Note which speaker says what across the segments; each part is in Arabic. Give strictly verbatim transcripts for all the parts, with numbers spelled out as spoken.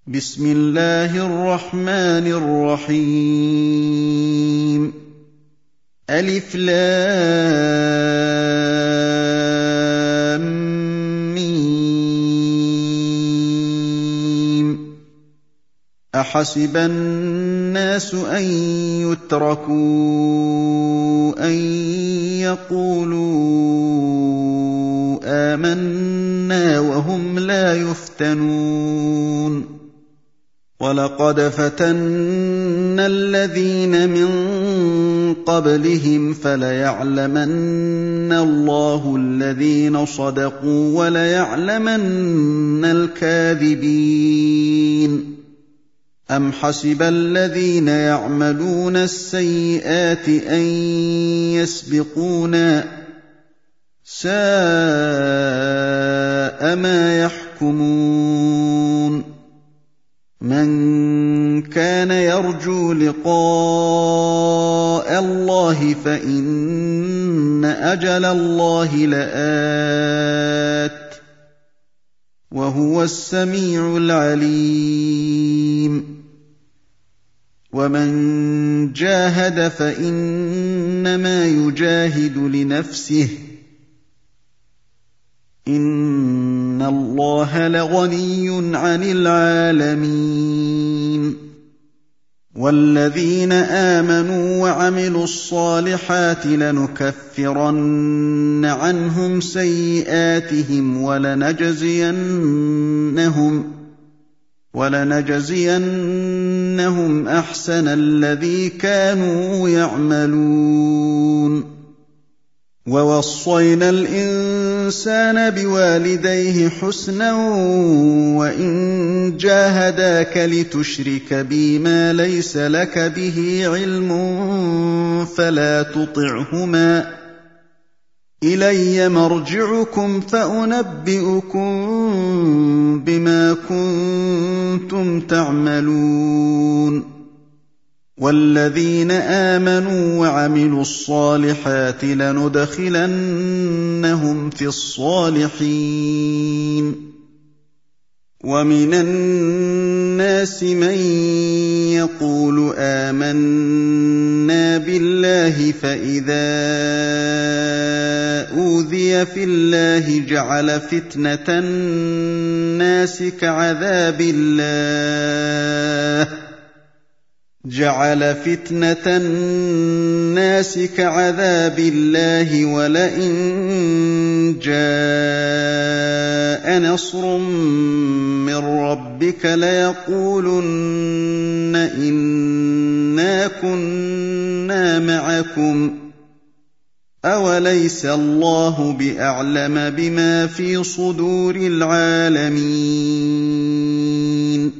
Speaker 1: بسم الله الرحمن الرحيم ألف لام ميم أحسب الناس أن يتركوا أن يقولوا آمنا وهم لا يفتنون وَلَقَدْ فَتَنَّا الَّذِينَ مِن قَبْلِهِمْ فَلَيَعْلَمَنَّ اللَّهُ الَّذِينَ صَدَقُوا وَلَيَعْلَمَنَّ الْكَاذِبِينَ أَمْ حَسِبَ الَّذِينَ يَعْمَلُونَ السَّيِّئَاتِ أَن يَسْبِقُونَا ۚ سَاءَ مَا يَحْكُمُونَ مَن كَانَ يَرْجُو لِقَاءَ اللَّهِ فَإِنَّ أَجَلَ اللَّهِ لَآتٍ ۚ وَهُوَ السَّمِيعُ الْعَلِيمُ وَمَن جَاهَدَ فَإِنَّمَا يُجَاهِدُ لِنَفْسِهِ ۚ إِنَّ اللَّهَ لَغَنِيٌّ عَنِ الْعَالَمِينَ وَالَّذِينَ آمَنُوا وَعَمِلُوا الصَّالِحَاتِ لَنُكَفِّرَنَّ عَنْهُمْ سَيِّئَاتِهِمْ وَلَنَجْزِيَنَّهُمْ وَلَنَجْزِيَنَّهُمْ أَحْسَنَ الَّذِي كَانُوا يَعْمَلُونَ وَوَصَّيْنَا الْإِنسَانَ بِوَالِدَيْهِ حُسْنًا وَإِن جَاهَدَاكَ لِتُشْرِكَ بِي مَا لَيْسَ لَكَ بِهِ عِلْمٌ فَلَا تُطِعْهُمَا ۚ إِلَيَّ مَرْجِعُكُمْ فَأُنَبِّئُكُم بِمَا كُنتُمْ تَعْمَلُونَ وَالَّذِينَ آمَنُوا وَعَمِلُوا الصَّالِحَاتِ لَنُدْخِلَنَّهُمْ فِي الصَّالِحِينَ وَمِنَ النَّاسِ مَن يَقُولُ آمَنَّا بِاللَّهِ فَإِذَا أُوذِيَ فِي اللَّهِ جَعَلَ فِتْنَةَ النَّاسِ كَعَذَابِ اللَّهِ جعل فتنة الناس كعذاب الله ولئن جاء نصر من ربك ليقولن إنا كنا معكم أوليس الله بأعلم بما في صدور العالمين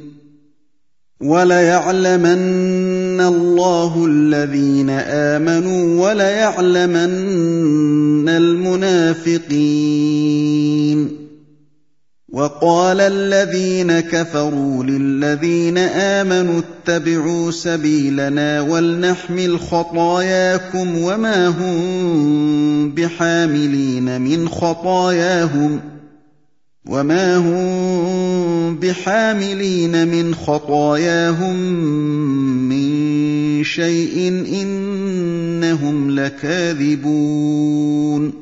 Speaker 1: وَلَيَعْلَمَنَّ اللَّهُ الَّذِينَ آمَنُوا وَلَيَعْلَمَنَّ الْمُنَافِقِينَ وَقَالَ الَّذِينَ كَفَرُوا لِلَّذِينَ آمَنُوا اتَّبِعُوا سَبِيلَنَا وَلْنَحْمِلْ خَطَايَاكُمْ وَمَا هُم بِحَامِلِينَ مِنْ خَطَايَاهُمْ وَمَا هُم بِحَامِلِينَ مِنْ خَطَايَاهُم مِّن شَيْءٍ إِنَّهُمْ لَكَاذِبُونَ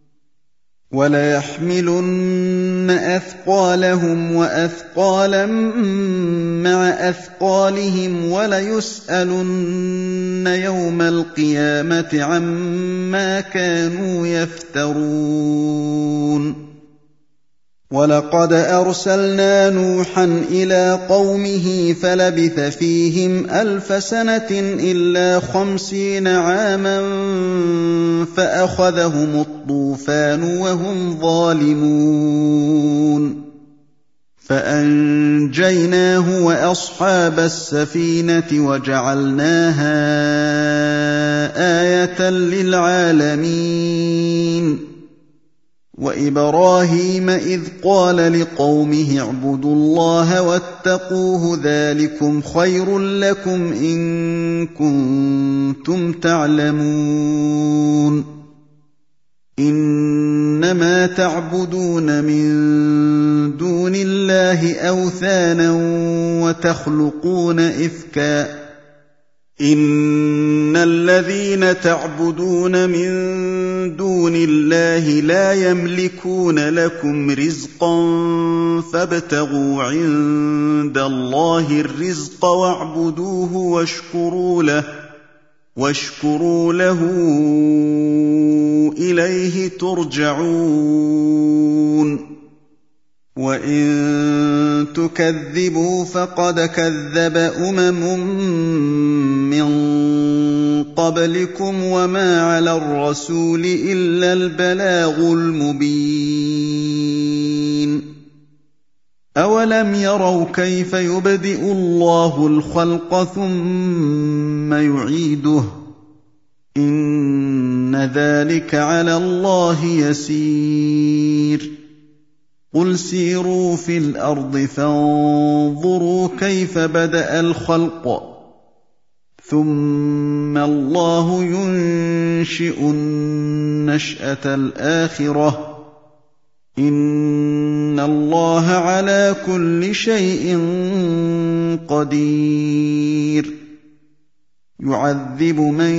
Speaker 1: وَلَيَحْمِلُنَّ أَثْقَالَهُمْ وَأَثْقَالًا مَّعَ أَثْقَالِهِمْ وَلَيُسْأَلُنَّ يَوْمَ الْقِيَامَةِ عَمَّا كَانُوا يَفْتَرُونَ وَلَقَدْ أَرْسَلْنَا نُوحًا إِلَىٰ قَوْمِهِ فَلَبِثَ فِيهِمْ أَلْفَ سَنَةٍ إِلَّا خَمْسِينَ عَامًا فَأَخَذَهُمُ الطُّوفَانُ وَهُمْ ظَالِمُونَ فَأَنجَيْنَاهُ وَأَصْحَابَ السَّفِينَةِ وَجَعَلْنَاهَا آيَةً لِّلْعَالَمِينَ وَإِبْرَاهِيمَ إِذْ قَالَ لِقَوْمِهِ اعْبُدُوا اللَّهَ وَاتَّقُوهُ ذَٰلِكُمْ خَيْرٌ لَّكُمْ إِن كُنتُمْ تَعْلَمُونَ إنما تعبدون من دون الله أوثانا وتخلقون إفكا إن الذين تعبدون من دون الله لا يملكون لكم رزقا فابتغوا عند الله الرزق واعبدوه واشكروا له واشكروا له إليه ترجعون وإن تكذبوا فقد كذب أمم من قبلكم وما على الرسول إلا البلاغ المبين أولم يروا كيف يبدئ الله الخلق ثم يعيده إن ذلك على الله يسير قل سيروا في الأرض فانظروا كيف بدأ الخلق ثم الله ينشئ النشأة الآخرة إن الله على كل شيء قدير يعذب من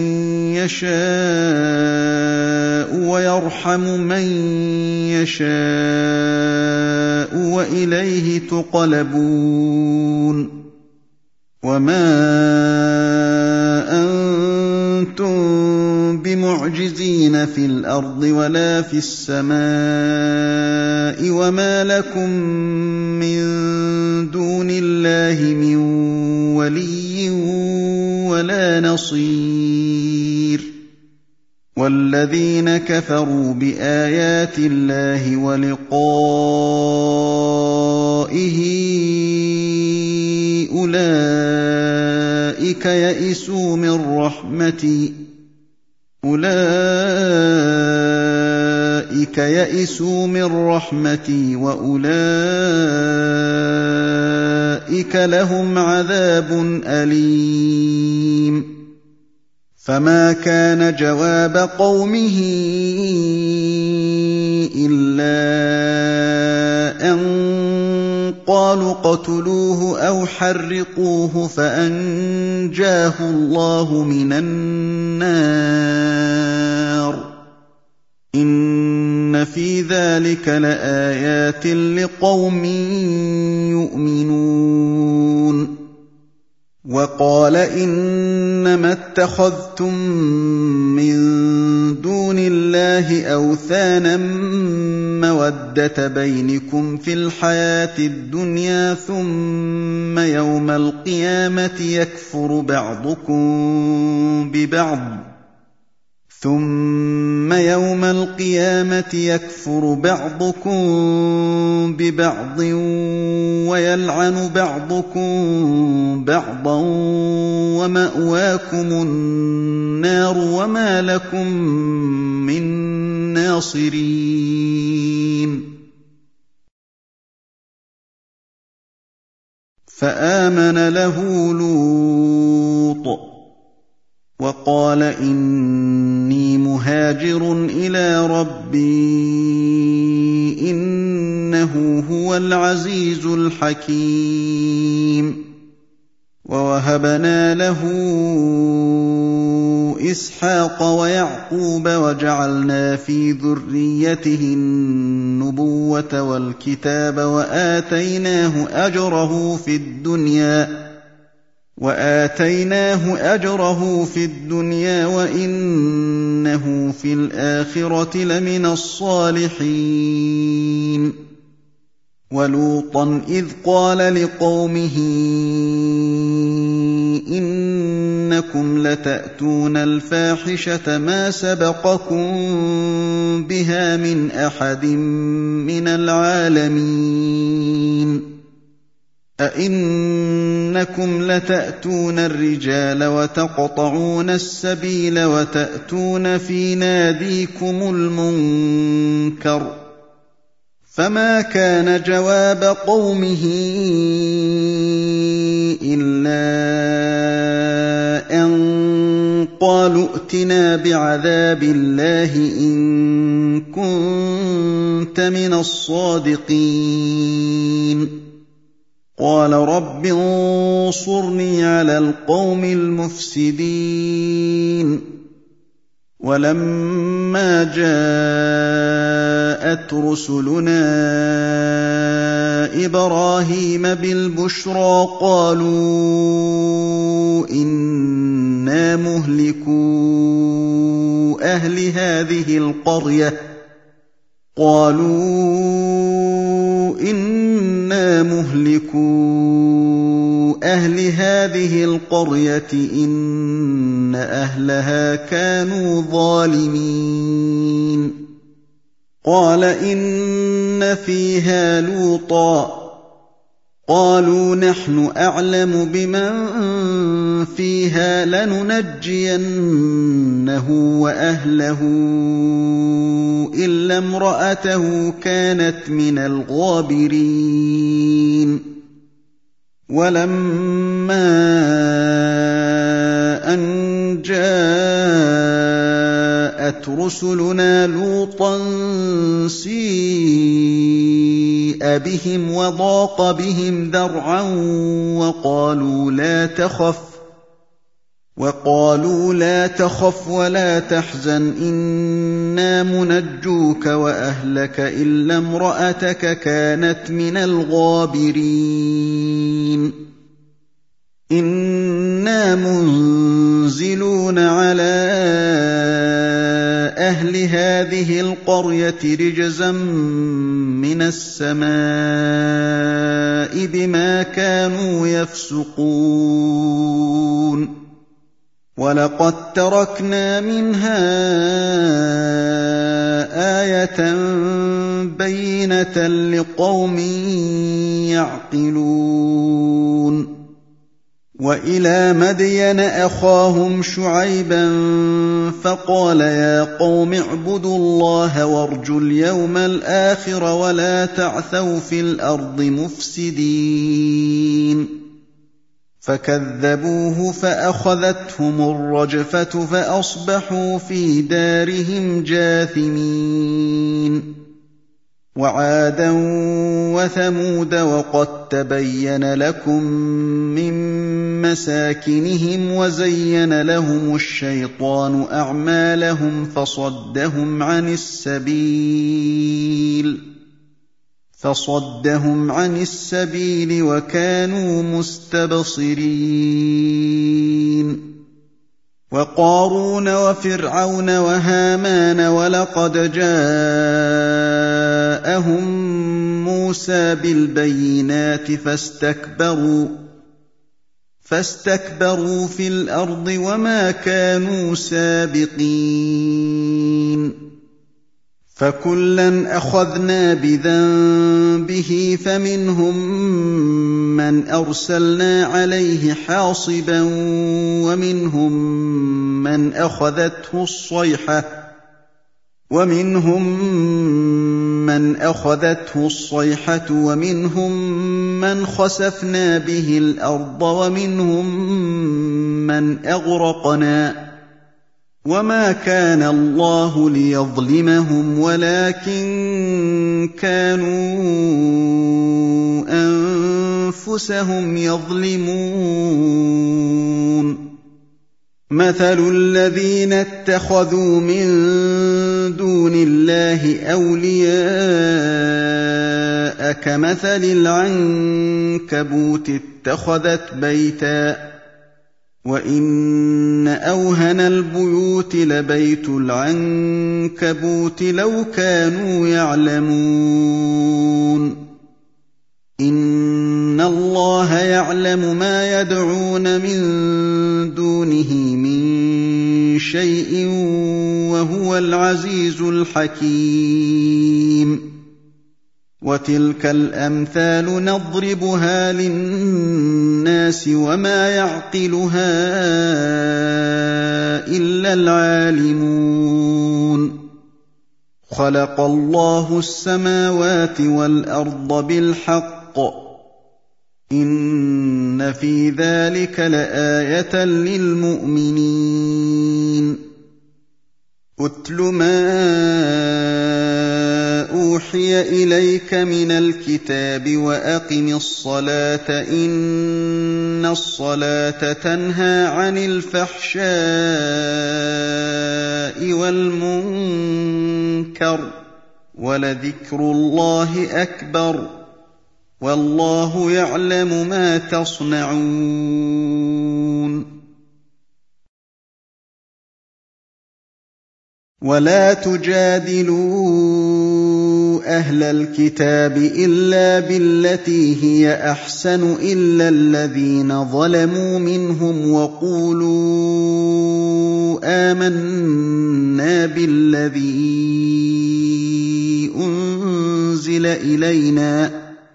Speaker 1: يشاء ويرحم من يشاء وإليه تقلبون وما أنتم بمعجزين في الأرض ولا في السماء وما لكم من دون الله من ولي ولا نصير والذين كفروا بآيات الله ولقائه أولئك يئسوا من رحمتي أولئك يئسوا من رحمتي وأولئك لهم عذاب أليم فما كان جواب قومه إلا أن قالوا اقتلوه أو حرقوه فأنجاه الله من النار إن في ذلك لآيات لقوم يؤمنون وقال إنما اتخذتم من دون الله أوثانا مودة بينكم في الحياة الدنيا ثم يوم القيامة يكفر بعضكم ببعض ثم يوم القيامة يكفر بعضكم ببعض ويلعن بعضكم بعضا ومأواكم النار وما لكم من ناصرين فآمن له لوط وقال إني مهاجر إلى ربي إنه هو العزيز الحكيم ووهبنا له إسحاق ويعقوب وجعلنا في ذريته النبوة والكتاب وآتيناه أجره في الدنيا وآتيناه أجره في الدنيا وإنه في الآخرة لمن الصالحين ولوطا إذ قال لقومه إنكم لتأتون الفاحشة ما سبقكم بها من أحد من العالمين أئنكم لتأتون الرجال وتقطعون السبيل وتأتون في ناديكم المنكر فما كان جواب قومه إلا أن قالوا ائتنا بعذاب الله إن كنت من الصادقين قال رب انصرني على القوم المفسدين ولما جاءت رسلنا إبراهيم بالبشرى قالوا إنا مهلكو أهل هذه القرية قالوا إنا مهلكو أهل هذه القرية إن أهلها كانوا ظالمين قال إن فيها لوطا قالوا نحن أعلم بمن فيها لننجينه وأهله إلا امرأته كانت من الغابرين ولما أن جاءت رسلنا لوطا سيء بهم وضاق بهم ذرعا وقالوا لا تخف وقالوا لا تخف ولا تحزن إنا منجوك وأهلك إلا امرأتك كانت من الغابرين إنا منزلون على أهل هذه القرية رجزا من السماء بما كانوا يفسقون ولقد تركنا منها آية بينة لقوم يعقلون وإلى مدين أخاهم شعيبا فقال يا قوم اعبدوا الله وارجوا اليوم الآخر ولا تعثوا في الأرض مفسدين فكذبوه فأخذتهم الرجفة فأصبحوا في دارهم جاثمين وعادا وثمود وقد تبين لكم من مساكنهم وزين لهم الشيطان أعمالهم فصدهم عن السبيل فصدهم عن السبيل وكانوا مستبصرين وقارون وفرعون وهامان ولقد جاءهم موسى بالبينات فاستكبروا فاستكبروا في الأرض وما كانوا سابقين فكلا أخذنا بذنبه فمنهم من أرسلنا عليه حاصبا ومنهم من أخذته الصيحة ومنهم من أخذته الصيحة ومنهم من خسفنا به الأرض ومنهم من أغرقنا وما كان الله ليظلمهم ولكن كانوا أنفسهم يظلمون مثل الذين اتخذوا من دون الله أولياء كمثل العنكبوت اتخذت بيتا وإن أوهن البيوت لبيت العنكبوت لو كانوا يعلمون إن الله يعلم ما يدعون من دونه من شيء وهو العزيز الحكيم وتلك الأمثال نضربها للناس وما يعقلها إلا العالمون خلق الله السماوات والأرض بالحق إن إِنَّ فِي ذَلِكَ لَآيَةً لِّلْمُؤْمِنِينَ أُتْلُ مَا أُوحِيَ إِلَيْكَ مِنَ الْكِتَابِ وَأَقِمِ الصَّلَاةَ ۖ إِنَّ الصَّلَاةَ تَنْهَىٰ عَنِ الْفَحْشَاءِ وَالْمُنكَرِ ۚ وَلَذِكْرُ اللَّهِ أَكْبَرُ ۗ وَاللَّهُ يَعْلَمُ مَا تَصْنَعُونَ وَلَا تُجَادِلُوا أَهْلَ الْكِتَابِ إِلَّا بِالَّتِي هِيَ أَحْسَنُ إِلَّا الَّذِينَ ظَلَمُوا مِنْهُمْ وَقُولُوا آمَنَّا بِالَّذِي أُنزِلَ إِلَيْنَا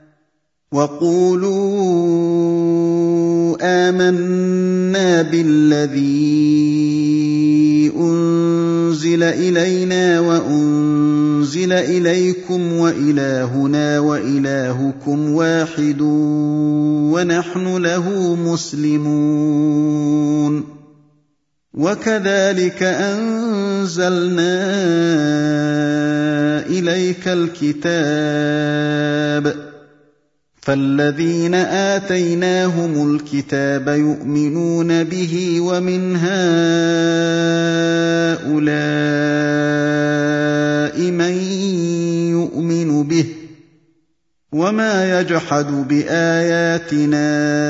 Speaker 1: وَقُولُوا آمَنَّا بِالَّذِي أُنزِلَ إِلَيْنَا وَأُنزِلَ إِلَيْكُمْ وَإِلَٰهُنَا وَإِلَٰهُكُمْ وَاحِدٌ وَنَحْنُ لَهُ مُسْلِمُونَ وَكَذَٰلِكَ أَنزَلْنَا إِلَيْكَ الْكِتَابَ فَالَّذِينَ آتَيْنَاهُمُ الْكِتَابَ يُؤْمِنُونَ بِهِ وَمِنْ هَٰؤُلَاءِ مَن يُؤْمِنُ بِهِ ۚ وَمَا يَجْحَدُ بِآيَاتِنَا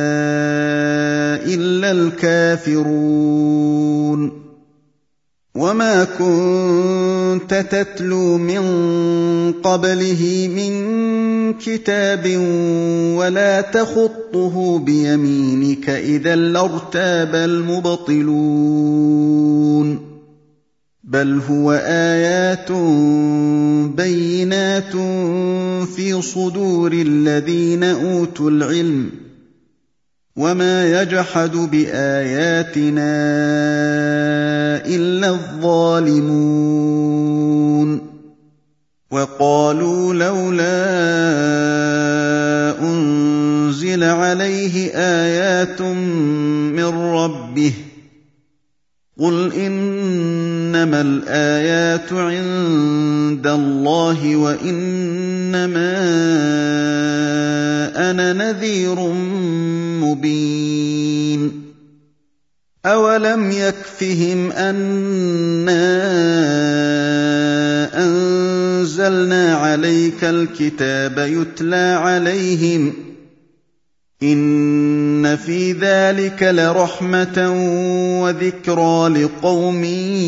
Speaker 1: إِلَّا الْكَافِرُونَ وَمَا كُنتَ تَتْلُو مِن قَبْلِهِ مِن كِتَابٍ وَلَا تَخُطُّهُ بِيَمِينِكَ إِذًا لَّارْتَابَ الْمُبْطِلُونَ بَلْ هُوَ آيَاتٌ بَيِّنَاتٌ فِي صُدُورِ الَّذِينَ أُوتُوا الْعِلْمَ ۚ وَمَا يَجْحَدُ بِآيَاتِنَا إِلَّا الظَّالِمُونَ وَقَالُوا لَوْلَا أُنزِلَ عَلَيْهِ آيَاتٌ مِّن رَّبِّهِ ۖ قُلْ إِنَّمَا الْآيَاتُ عِندَ اللَّهِ وَإِنَّمَا أَنَا نَذِيرٌ مُّبِينٌ أَوَلَمْ يَكْفِهِمْ أَنَّا أَنزَلْنَا عَلَيْكَ الْكِتَابَ يُتْلَىٰ عَلَيْهِمْ ۚ إِنَّ فِي ذَٰلِكَ لَرَحْمَةً وَذِكْرَىٰ لِقَوْمٍ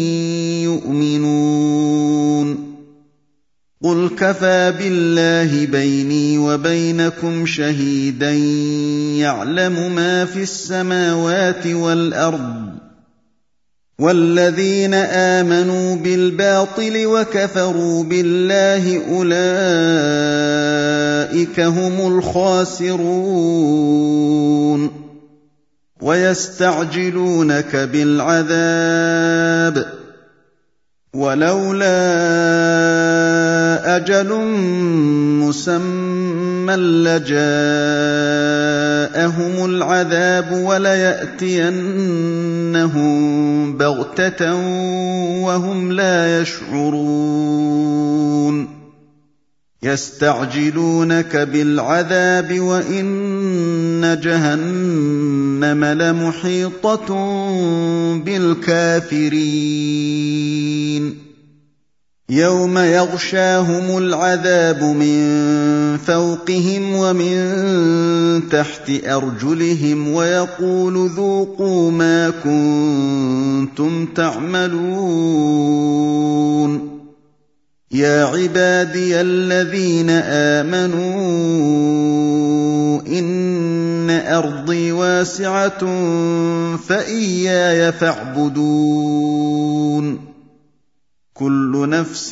Speaker 1: يُؤْمِنُونَ قُلْ كَفَىٰ بِاللَّهِ بَيْنِي وَبَيْنَكُمْ شَهِيدًا يَعْلَمُ مَا فِي السَّمَاوَاتِ وَالْأَرْضِ ۗ وَالَّذِينَ آمَنُوا بِالْبَاطِلِ وَكَفَرُوا بِاللَّهِ أُولَٰئِكَ هُمُ الْخَاسِرُونَ وَيَسْتَعْجِلُونَكَ بِالْعَذَابِ ۚ وَلَوْلَا أَجَلٌ مُّسَمًّى لَّجَاءَهُمُ الْعَذَابُ وَلَيَأْتِيَنَّهُم بَغْتَةً وَهُمْ لَا يَشْعُرُونَ يَسْتَعْجِلُونَكَ بِالْعَذَابِ وَإِنَّ جَهَنَّمَ لَمُحِيطَةٌ بِالْكَافِرِينَ يَوْمَ يَغْشَاهُمُ الْعَذَابُ مِن فَوْقِهِمْ وَمِن تَحْتِ أَرْجُلِهِمْ وَيَقُولُ ذُوقُوا مَا كُنتُمْ تَعْمَلُونَ يَا عِبَادِيَ الَّذِينَ آمَنُوا إِنَّ أَرْضِي وَاسِعَةٌ فَإِيَّايَ فَاعْبُدُونِ كُلُّ نَفْسٍ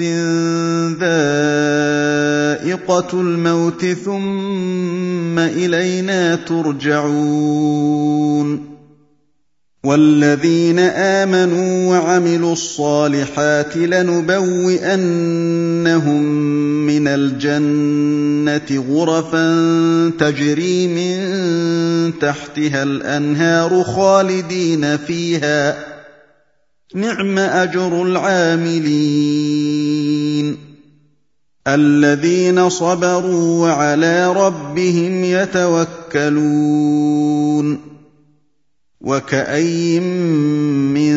Speaker 1: ذَائِقَةُ الْمَوْتِ ثُمَّ إِلَيْنَا تُرْجَعُونَ وَالَّذِينَ آمَنُوا وَعَمِلُوا الصَّالِحَاتِ لَنُبَوِّئَنَّهُم مِّنَ الْجَنَّةِ غُرَفًا تَجْرِي مِن تَحْتِهَا الْأَنْهَارُ خَالِدِينَ فِيهَا ۚ نِعْمَ أَجْرُ الْعَامِلِينَ الَّذِينَ صَبَرُوا وَعَلَىٰ رَبِّهِمْ يَتَوَكَّلُونَ وَكَأَيِّن مِّن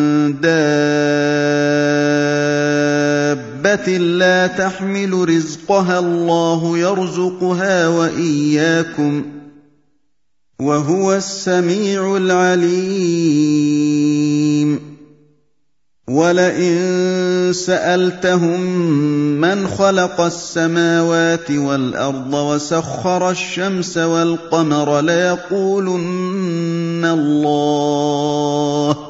Speaker 1: دَابَّةٍ لَّا تَحْمِلُ رِزْقَهَا اللَّهُ يَرْزُقُهَا وَإِيَّاكُمْ ۚ وَهُوَ السَّمِيعُ الْعَلِيمُ وَلَئِن سَأَلْتَهُم مَّنْ خَلَقَ السَّمَاوَاتِ وَالْأَرْضَ وَسَخَّرَ الشَّمْسَ وَالْقَمَرَ لَيَقُولُنَّ اللَّهُ ۖ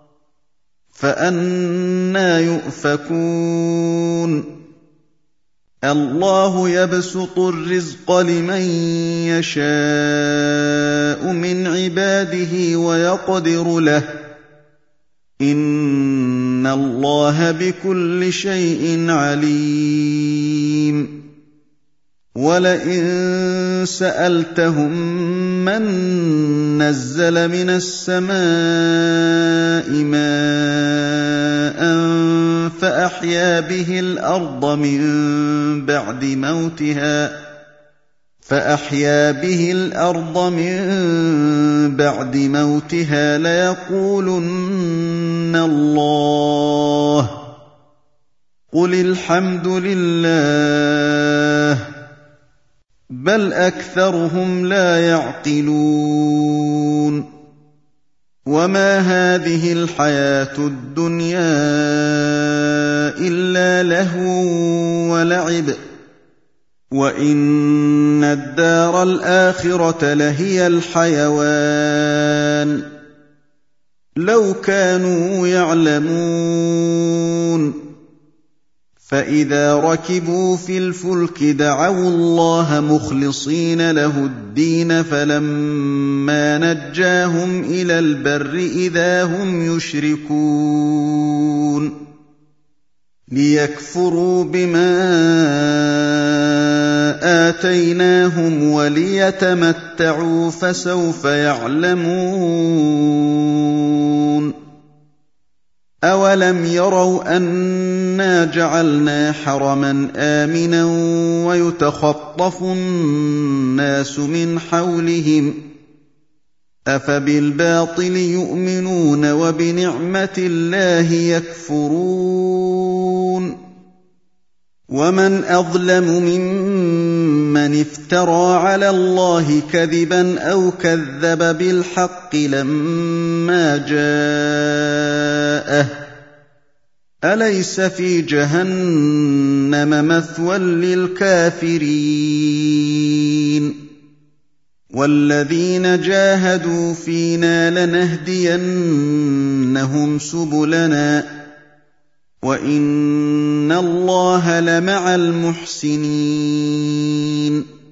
Speaker 1: فَأَنَّىٰ يُؤْفَكُونَ اللَّهُ يَبْسُطُ الرِّزْقَ لِمَن يَشَاءُ مِنْ عِبَادِهِ وَيَقْدِرُ لَهُ ۚ إِنَّ اللَّهَ بِكُلِّ شَيْءٍ عَلِيمٌ وَلَئِن سَأَلْتَهُم مَّن نَّزَّلَ مِنَ السَّمَاءِ مَاءً فَأَحْيَا بِهِ الْأَرْضَ مِن بَعْدِ مَوْتِهَا فأحيا به الأرض من بعد موتها ليقولن الله، قل الحمد لله، بل أكثرهم لا يعقلون وما هذه الحياة الدنيا إلا لهو ولعب، وَإِنَّ الدَّارَ الْآخِرَةَ لَهِيَ الْحَيَوَانُ لَوْ كَانُوا يَعْلَمُونَ فَإِذَا رَكِبُوا فِي الْفُلْكِ دَعَوُا اللَّهَ مُخْلِصِينَ لَهُ الدِّينَ فَلَمَّا نَجَّاهُمْ إِلَى الْبَرِّ إِذَا هُمْ يُشْرِكُونَ لِيَكْفُرُوا بِمَا آتَيْنَاهُمْ وَلِيَتَمَتَّعُوا فَسَوْفَ يَعْلَمُونَ أَوَلَمْ يَرَوْا أَنَّا جَعَلْنَا حَرَمًا آمِنًا وَيُتَخَطَّفُ النَّاسُ مِنْ حَوْلِهِمْ ۚ أَفَبِالْبَاطِلِ يُؤْمِنُونَ وَبِنِعْمَةِ اللَّهِ يَكْفُرُونَ وَمَنْ أَظْلَمُ مِمَّنِ افْتَرَىٰ عَلَى اللَّهِ كَذِبًا أَوْ كَذَّبَ بِالْحَقِّ لَمَّا جَاءَهُ ۚ أَلَيْسَ فِي جَهَنَّمَ مَثْوًى لِّلْكَافِرِينَ وَالَّذِينَ جَاهَدُوا فِينَا لَنَهْدِيَنَّهُمْ سُبُلَنَا ۚ وَإِنَّ اللَّهَ لَمَعَ الْمُحْسِنِينَ